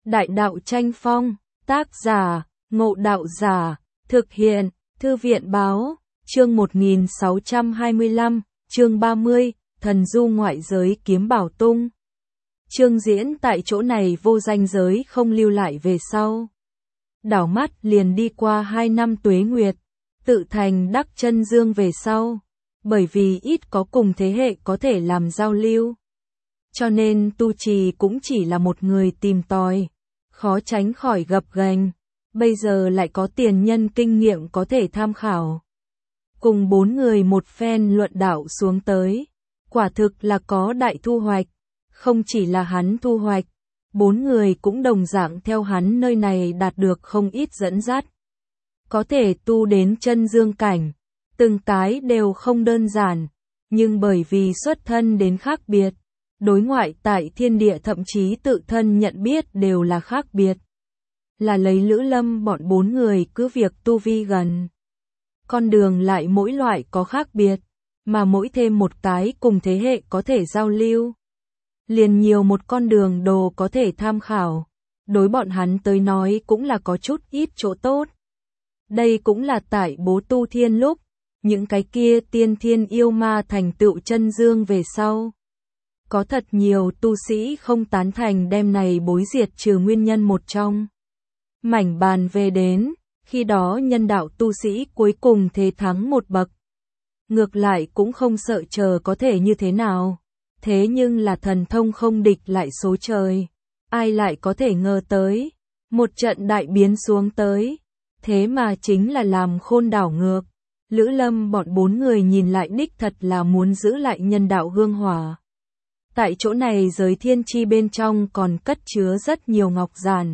Đại đạo tranh phong, tác giả, Ngộ Đạo Giả, thực hiện, Thư viện báo, chương 1625, chương 30, Thần du ngoại giới kiếm bảo tung. Chương diễn tại chỗ này vô danh giới không lưu lại về sau. Đảo mắt liền đi qua 2 năm tuế nguyệt, tự thành đắc chân dương về sau, bởi vì ít có cùng thế hệ có thể làm giao lưu. Cho nên tu trì cũng chỉ là một người tìm tòi, khó tránh khỏi gập ghềnh, bây giờ lại có tiền nhân kinh nghiệm có thể tham khảo. Cùng 4 người một phen luận đạo xuống tới, quả thực là có đại thu hoạch, không chỉ là hắn thu hoạch, 4 người cũng đồng dạng theo hắn nơi này đạt được không ít dẫn dắt. Có thể tu đến chân dương cảnh, từng cái đều không đơn giản, nhưng bởi vì xuất thân đến khác biệt, đối ngoại tại thiên địa thậm chí tự thân nhận biết đều là khác biệt. Là lấy Lữ Lâm bọn 4 người cứ việc tu vi gần. Con đường lại mỗi loại có khác biệt, mà mỗi thêm một cái cùng thế hệ có thể giao lưu. Liền nhiều một con đường đồ có thể tham khảo, đối bọn hắn tới nói cũng là có chút ít chỗ tốt. Đây cũng là tại bố tu thiên lúc, những cái kia tiên thiên yêu ma thành tựu chân dương về sau. Có thật nhiều tu sĩ không tán thành đem này bối diệt trừ nguyên nhân một trong. Mảnh bàn về đến, khi đó nhân đạo tu sĩ cuối cùng thế thắng một bậc. Ngược lại cũng không sợ chờ có thể như thế nào. Thế nhưng là thần thông không địch lại số trời. Ai lại có thể ngờ tới. Một trận đại biến xuống tới. Thế mà chính là làm khôn đảo ngược. Lữ Lâm bọn 4 người nhìn lại đích thật là muốn giữ lại nhân đạo hương hỏa. Tại chỗ này giới thiên chi bên trong còn cất chứa rất nhiều ngọc giản.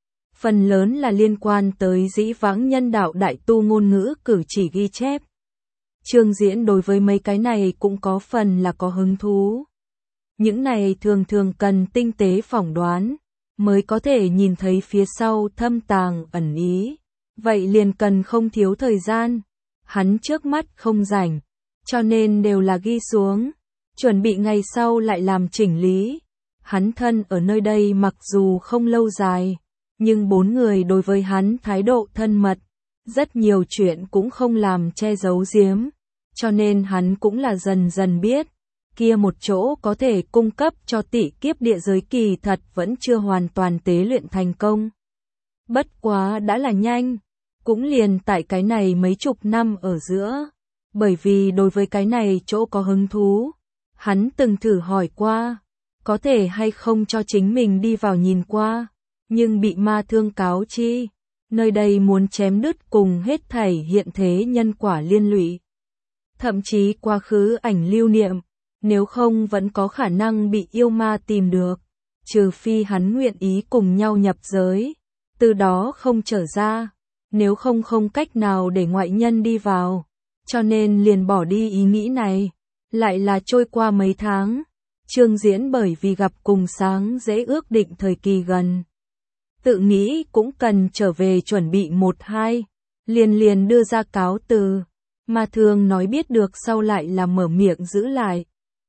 Phần lớn là liên quan tới dĩ vãng nhân đạo đại tu ngôn ngữ cử chỉ ghi chép. Chương diễn đối với mấy cái này cũng có phần là có hứng thú. Những này thường thường cần tinh tế phỏng đoán, mới có thể nhìn thấy phía sau thâm tàng ẩn ý. Vậy liền cần không thiếu thời gian. Hắn trước mắt không rảnh, cho nên đều là ghi xuống, chuẩn bị ngày sau lại làm chỉnh lý. Hắn thân ở nơi đây mặc dù không lâu dài, nhưng 4 người đối với hắn thái độ thân mật, rất nhiều chuyện cũng không làm che giấu giếm, cho nên hắn cũng là dần dần biết, kia một chỗ có thể cung cấp cho tỷ kiếp địa giới kỳ thật vẫn chưa hoàn toàn tế luyện thành công. Bất quá đã là nhanh, cũng liền tại cái này mấy chục năm ở giữa, bởi vì đối với cái này chỗ có hứng thú, hắn từng thử hỏi qua, có thể hay không cho chính mình đi vào nhìn qua. Nhưng bị ma thương cáo chi, nơi đây muốn chém đứt cùng hết thảy hiện thế nhân quả liên lụy. Thậm chí quá khứ ảnh lưu niệm, nếu không vẫn có khả năng bị yêu ma tìm được, trừ phi hắn nguyện ý cùng nhau nhập giới, từ đó không trở ra, nếu không không cách nào để ngoại nhân đi vào, cho nên liền bỏ đi ý nghĩ này. Lại là trôi qua mấy tháng, chương diễn bởi vì gặp cùng sáng dễ ước định thời kỳ gần. Tự nghĩ cũng cần trở về chuẩn bị 1-2, liền đưa ra cáo từ, mà thường nói biết được sau lại là mở miệng giữ lại.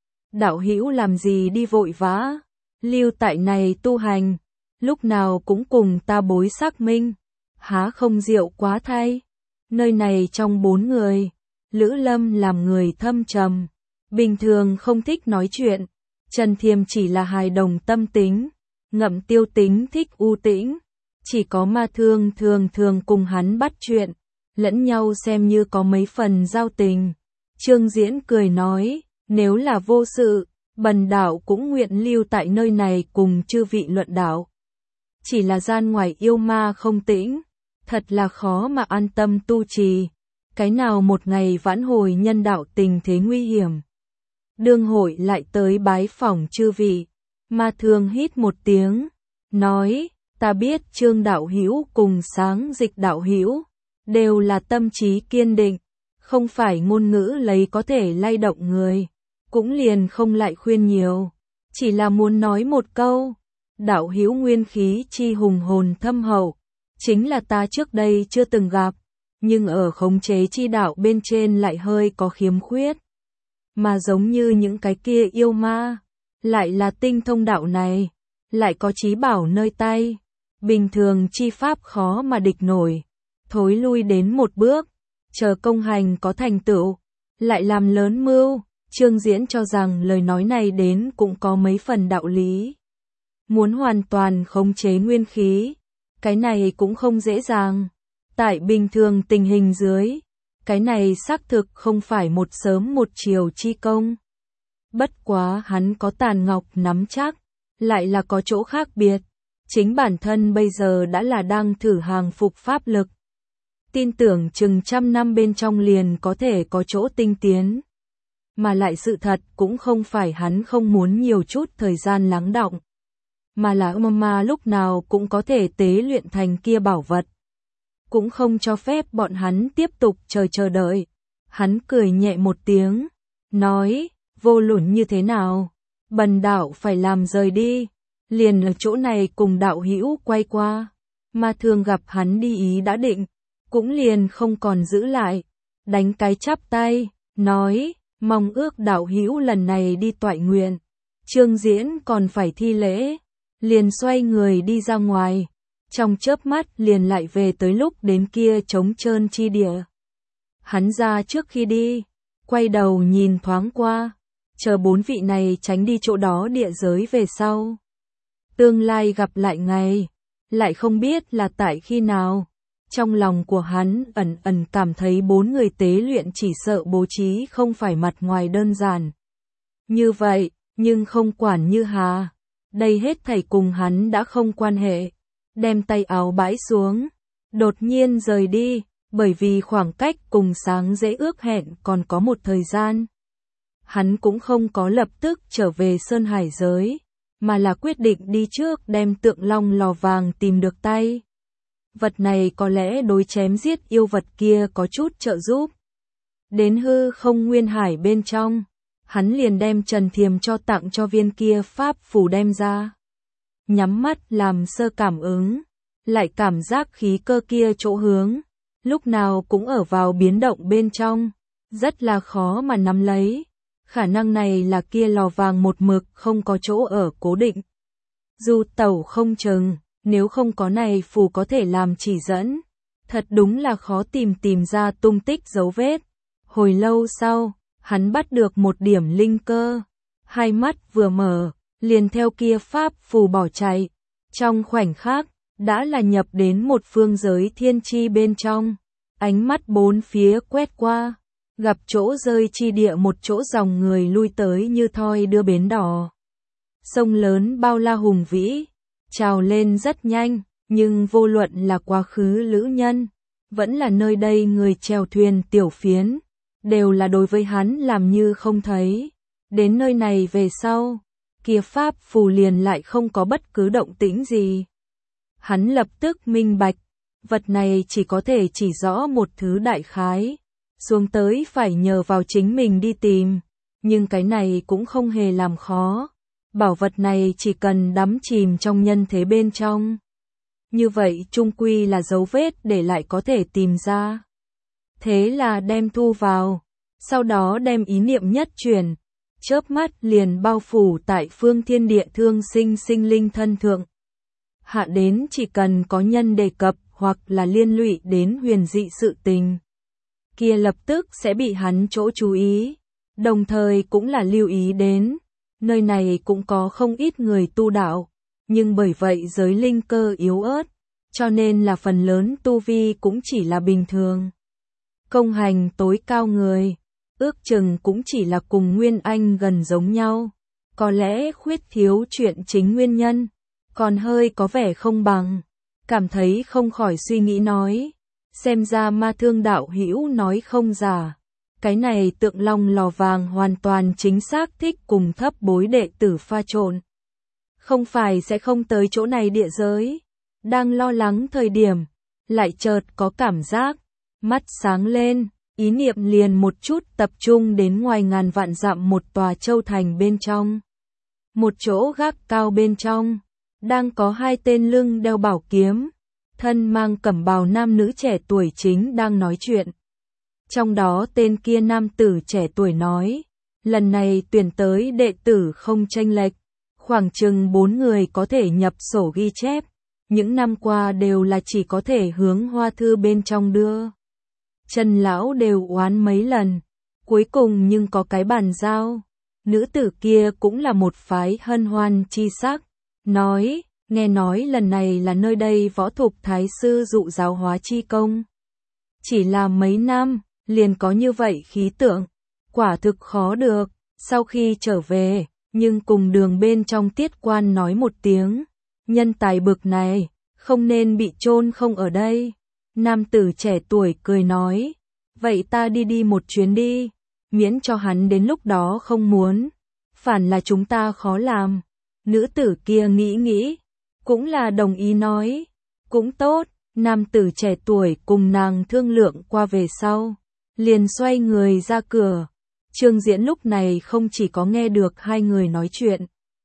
Đạo hữu làm gì đi vội vã, lưu tại này tu hành, lúc nào cũng cùng ta bối xác minh, há không diệu quá thay. Nơi này trong 4 người, Lữ Lâm làm người thâm trầm, bình thường không thích nói chuyện, Trần Thiềm chỉ là hài đồng tâm tính. Ngậm Tiêu tính thích u tĩnh, chỉ có ma thương thường cùng hắn bắt chuyện, lẫn nhau xem như có mấy phần giao tình. Chương diễn cười nói, nếu là vô sự, bần đạo cũng nguyện lưu tại nơi này cùng chư vị luận đạo. Chỉ là gian ngoài yêu ma không tĩnh, thật là khó mà an tâm tu trì, cái nào một ngày vãn hồi nhân đạo tình thế nguy hiểm. Đương hội lại tới bái phỏng chư vị. Ma thương hít một tiếng, nói, ta biết Trương đạo hữu cùng Sáng Dịch đạo hữu đều là tâm trí kiên định, không phải ngôn ngữ lấy có thể lay động người, cũng liền không lại khuyên nhiều, chỉ là muốn nói một câu, đạo hữu nguyên khí chi hùng hồn thâm hậu, chính là ta trước đây chưa từng gặp, nhưng ở khống chế chi đạo bên trên lại hơi có khiếm khuyết, mà giống như những cái kia yêu ma. Lại là tinh thông đạo này, lại có trí bảo nơi tay, bình thường chi pháp khó mà địch nổi, thối lui đến một bước, chờ công hành có thành tựu, lại làm lớn mưu. Trương Diễn cho rằng lời nói này đến cũng có mấy phần đạo lý. Muốn hoàn toàn khống chế nguyên khí, cái này cũng không dễ dàng. Tại bình thường tình hình dưới, cái này xác thực không phải một sớm một chiều chi công. Bất quá hắn có Tàn Ngọc nắm chắc, lại là có chỗ khác biệt. Chính bản thân bây giờ đã là đang thử hàng phục pháp lực. Tin tưởng chừng 100 năm bên trong liền có thể có chỗ tinh tiến. Mà lại sự thật cũng không phải hắn không muốn nhiều chút thời gian lắng đọng, mà là Mama lúc nào cũng có thể tế luyện thành kia bảo vật. Cũng không cho phép bọn hắn tiếp tục chờ đợi. Hắn cười nhẹ một tiếng, nói, vô luận như thế nào, bần đạo phải làm rời đi, liền ở chỗ này cùng đạo hữu quay qua. Ma Thương gặp hắn đi ý đã định, cũng liền không còn giữ lại, đánh cái chắp tay, nói, mong ước đạo hữu lần này đi toại nguyện. Trương Diễn còn phải thi lễ, liền xoay người đi ra ngoài, trong chớp mắt liền lại về tới lúc đến kia trống trơn chi địa. Hắn ra trước khi đi, quay đầu nhìn thoáng qua, chờ 4 vị này tránh đi chỗ đó địa giới về sau. Tương lai gặp lại ngày, lại không biết là tại khi nào. Trong lòng của hắn ẩn ẩn cảm thấy 4 người tế luyện chỉ sợ bố trí không phải mặt ngoài đơn giản. Như vậy, nhưng không quản như hà. Đây hết thảy cùng hắn đã không quan hệ. Đem tay áo bãi xuống, đột nhiên rời đi, bởi vì khoảng cách cùng sáng dễ ước hẹn còn có một thời gian. Hắn cũng không có lập tức trở về Sơn Hải giới, mà là quyết định đi trước đem Tượng Long lò vàng tìm được tay. Vật này có lẽ đối chém giết yêu vật kia có chút trợ giúp. Đến hư không nguyên hải bên trong, hắn liền đem Trần Thiềm cho tặng cho viên kia pháp phù đem ra. Nhắm mắt làm sơ cảm ứng, lại cảm giác khí cơ kia chỗ hướng, lúc nào cũng ở vào biến động bên trong, rất là khó mà nắm lấy. Khả năng này là kia lò vàng một mực không có chỗ ở cố định. Dù tẩu không chừng, nếu không có này phù có thể làm chỉ dẫn, thật đúng là khó tìm ra tung tích dấu vết. Hồi lâu sau, hắn bắt được một điểm linh cơ, hai mắt vừa mở, liền theo kia pháp phù bỏ chạy. Trong khoảnh khắc, đã là nhập đến một phương giới thiên chi bên trong, ánh mắt bốn phía quét qua, gặp chỗ rơi chi địa một chỗ dòng người lui tới như thoi đưa bến đỏ. Sông lớn bao la hùng vĩ, trào lên rất nhanh, nhưng vô luận là quá khứ lữ nhân, vẫn là nơi đây người chèo thuyền tiểu phiến, đều là đối với hắn làm như không thấy. Đến nơi này về sau, kia pháp phù liền lại không có bất cứ động tĩnh gì. Hắn lập tức minh bạch, vật này chỉ có thể chỉ rõ một thứ đại khái, xuống tới phải nhờ vào chính mình đi tìm, nhưng cái này cũng không hề làm khó. Bảo vật này chỉ cần đắm chìm trong nhân thế bên trong. Như vậy chung quy là dấu vết để lại có thể tìm ra. Thế là đem thu vào, sau đó đem ý niệm nhất chuyển, chớp mắt liền bao phủ tại phương thiên địa thương sinh sinh linh thân thượng. Hạ đến chỉ cần có nhân đề cập hoặc là liên lụy đến huyền dị sự tình, kia lập tức sẽ bị hắn chỗ chú ý, đồng thời cũng là lưu ý đến. Nơi này cũng có không ít người tu đạo, nhưng bởi vậy giới linh cơ yếu ớt, cho nên là phần lớn tu vi cũng chỉ là bình thường. Công hành tối cao người, ước chừng cũng chỉ là cùng Nguyên Anh gần giống nhau, có lẽ khuyết thiếu chuyện chính nguyên nhân, còn hơi có vẻ không bằng, cảm thấy không khỏi suy nghĩ nói, xem ra Ma Thương đạo hữu nói không giả. Cái này Tượng Long lò vàng hoàn toàn chính xác thích cùng thấp bối đệ tử pha trộn. Không phải sẽ không tới chỗ này địa giới. Đang lo lắng thời điểm, lại chợt có cảm giác, mắt sáng lên, ý niệm liền một chút tập trung đến ngoài ngàn vạn dặm một tòa châu thành bên trong. Một chỗ gác cao bên trong, đang có hai tên lưng đeo bảo kiếm, thân mang cẩm bào nam nữ trẻ tuổi chính đang nói chuyện. Trong đó tên kia nam tử trẻ tuổi nói, lần này tuyển tới đệ tử không chênh lệch, khoảng chừng 4 người có thể nhập sổ ghi chép, những năm qua đều là chỉ có thể hướng Hoa Thư bên trong đưa. Trần lão đều oán mấy lần, cuối cùng nhưng có cái bàn giao. Nữ tử kia cũng là một phái hân hoan chi sắc, nói, nghe nói lần này là nơi đây võ thục thái sư dụ giáo hóa chi công. Chỉ là mấy năm, liền có như vậy khí tượng, quả thực khó được. Sau khi trở về, nhưng cùng đường bên trong tiết quan nói một tiếng, nhân tài bực này, không nên bị chôn không ở đây. Nam tử trẻ tuổi cười nói, vậy ta đi một chuyến đi, miễn cho hắn đến lúc đó không muốn, phản là chúng ta khó làm. Nữ tử kia nghĩ, cũng là đồng ý nói, cũng tốt. Nam tử trẻ tuổi cùng nàng thương lượng qua về sau, liền xoay người ra cửa. Trương Diễn lúc này không chỉ có nghe được hai người nói chuyện,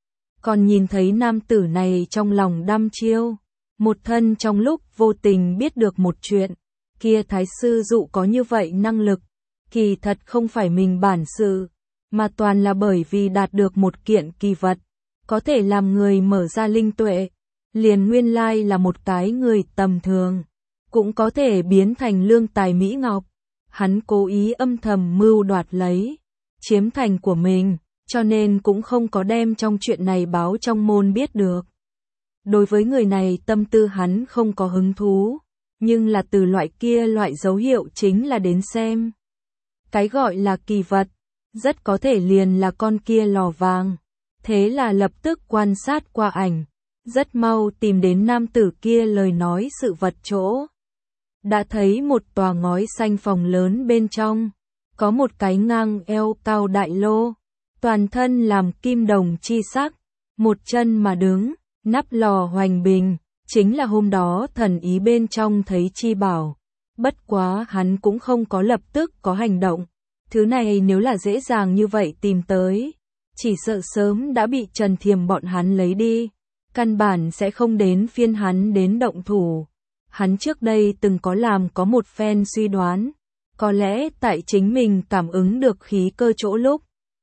còn nhìn thấy nam tử này trong lòng đăm chiêu. Một thân trong lúc vô tình biết được một chuyện, kia thái sư dụ có như vậy năng lực, kỳ thật không phải mình bản sự, mà toàn là bởi vì đạt được một kiện kỳ vật, có thể làm người mở ra linh tuệ, liền nguyên lai là một cái người tầm thường, cũng có thể biến thành lương tài mỹ ngọc. Hắn cố ý âm thầm mưu đoạt lấy, chiếm thành của mình, cho nên cũng không có đem trong chuyện này báo trong môn biết được. Đối với người này tâm tư hắn không có hứng thú, nhưng là từ loại dấu hiệu chính là đến xem. Cái gọi là kỳ vật, rất có thể liền là con kia lò vàng. Thế là lập tức quan sát qua ảnh, rất mau tìm đến nam tử kia lời nói sự vật chỗ. Đã thấy một tòa ngói xanh phòng lớn bên trong, có một cái ngang eo cao đại lô, toàn thân làm kim đồng chi sắc, một chân mà đứng, nắp lò hoành bình, chính là hôm đó thần ý bên trong thấy chi bảo. Bất quá hắn cũng không có lập tức có hành động, thứ này nếu là dễ dàng như vậy tìm tới, chỉ sợ sớm đã bị Trần Thiềm bọn hắn lấy đi, căn bản sẽ không đến phiên hắn đến động thủ. Hắn trước đây từng có một phen suy đoán, có lẽ tại chính mình cảm ứng được khí cơ chỗ lúc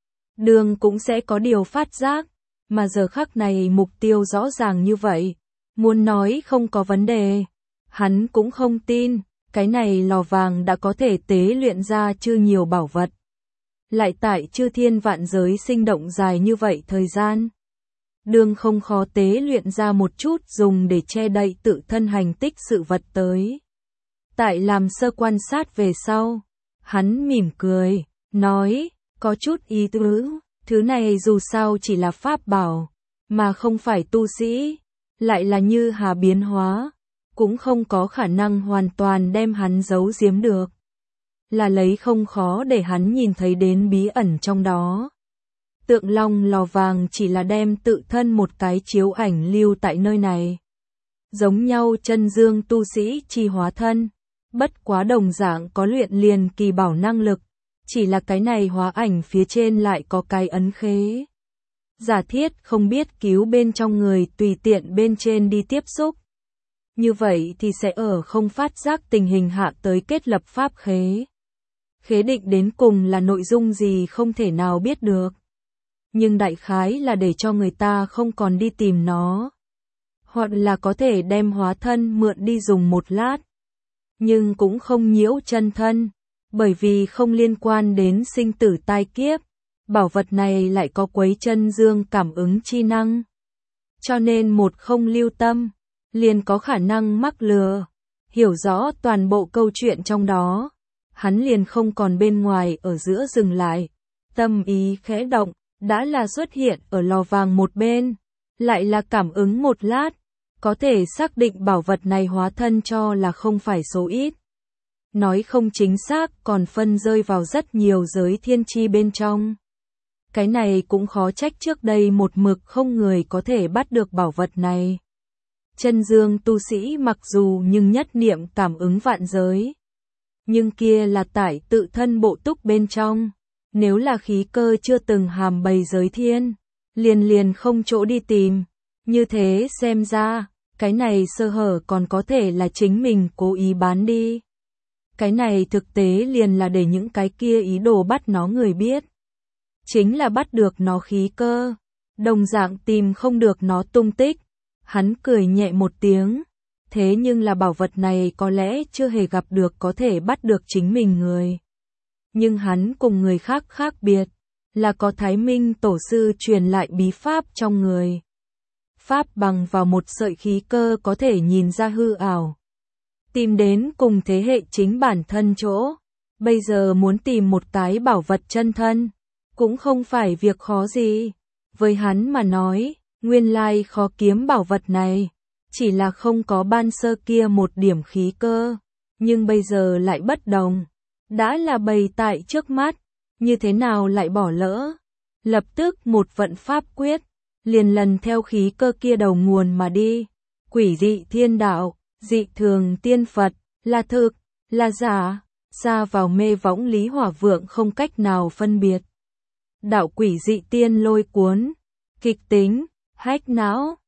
đường cũng sẽ có điều phát giác, mà giờ khắc này mục tiêu rõ ràng như vậy, muốn nói không có vấn đề, hắn cũng không tin, cái này lò vàng đã có thể tế luyện ra chưa nhiều bảo vật. Lại tại chư thiên vạn giới sinh động dài như vậy thời gian, đường không khó tế luyện ra một chút dùng để che đậy tự thân hành tích sự vật tới. Tại làm sơ quan sát về sau, hắn mỉm cười, nói, có chút ý tứ, thứ này dù sao chỉ là pháp bảo, mà không phải tu sĩ, lại là như hà biến hóa, cũng không có khả năng hoàn toàn đem hắn giấu giếm được. Là lấy không khó để hắn nhìn thấy đến bí ẩn trong đó. Tượng long lò vàng chỉ là đem tự thân một cái chiếu ảnh lưu tại nơi này. Giống nhau chân dương tu sĩ chi hóa thân, bất quá đồng dạng có luyện liền kỳ bảo năng lực, chỉ là cái này hóa ảnh phía trên lại có cái ấn khế. Giả thiết không biết cứu bên trong người tùy tiện bên trên đi tiếp xúc. Như vậy thì sẽ ở không phát giác tình hình hạ tới kết lập pháp khế. Khế định đến cùng là nội dung gì không thể nào biết được. Nhưng đại khái là để cho người ta không còn đi tìm nó. Hoặc là có thể đem hóa thân mượn đi dùng một lát. Nhưng cũng không nhiễu chân thân, bởi vì không liên quan đến sinh tử tai kiếp. Bảo vật này lại có quấy chân dương cảm ứng chi năng. Cho nên một không lưu tâm, liền có khả năng mắc lừa. Hiểu rõ toàn bộ câu chuyện trong đó, hắn liền không còn bên ngoài ở giữa dừng lại. Tâm ý khẽ động, đã là xuất hiện ở lò vàng một bên, lại là cảm ứng một lát, có thể xác định bảo vật này hóa thân cho là không phải số ít. Nói không chính xác còn phân rơi vào rất nhiều giới thiên chi bên trong. Cái này cũng khó trách trước đây một mực không người có thể bắt được bảo vật này. Chân dương tu sĩ mặc dù nhưng nhất niệm cảm ứng vạn giới. Nhưng kia là tại tự thân bộ túc bên trong. Nếu là khí cơ chưa từng hàm bày giới thiên, liền không chỗ đi tìm. Như thế xem ra, cái này sơ hở còn có thể là chính mình cố ý bán đi. Cái này thực tế liền là để những cái kia ý đồ bắt nó người biết. Chính là bắt được nó khí cơ, đồng dạng tìm không được nó tung tích. Hắn cười nhẹ một tiếng, thế nhưng là bảo vật này có lẽ chưa hề gặp được có thể bắt được chính mình người. Nhưng hắn cùng người khác khác biệt, là có Thái Minh tổ sư truyền lại bí pháp trong người. Pháp bằng vào một sợi khí cơ có thể nhìn ra hư ảo. Tìm đến cùng thế hệ chính bản thân chỗ. Bây giờ muốn tìm một cái bảo vật chân thân, cũng không phải việc khó gì. Với hắn mà nói, nguyên lai khó kiếm bảo vật này, chỉ là không có ban sơ kia một điểm khí cơ. Nhưng bây giờ lại bất đồng. Đã là bày tại trước mắt, như thế nào lại bỏ lỡ. Lập tức một vận pháp quyết, liền lần theo khí cơ kia đầu nguồn mà đi. Quỷ dị thiên đạo, dị thường tiên Phật, là thực, là giả, ra vào mê võng Lý Hỏa Vượng không cách nào phân biệt. Đạo quỷ dị tiên lôi cuốn, kịch tính, hách não,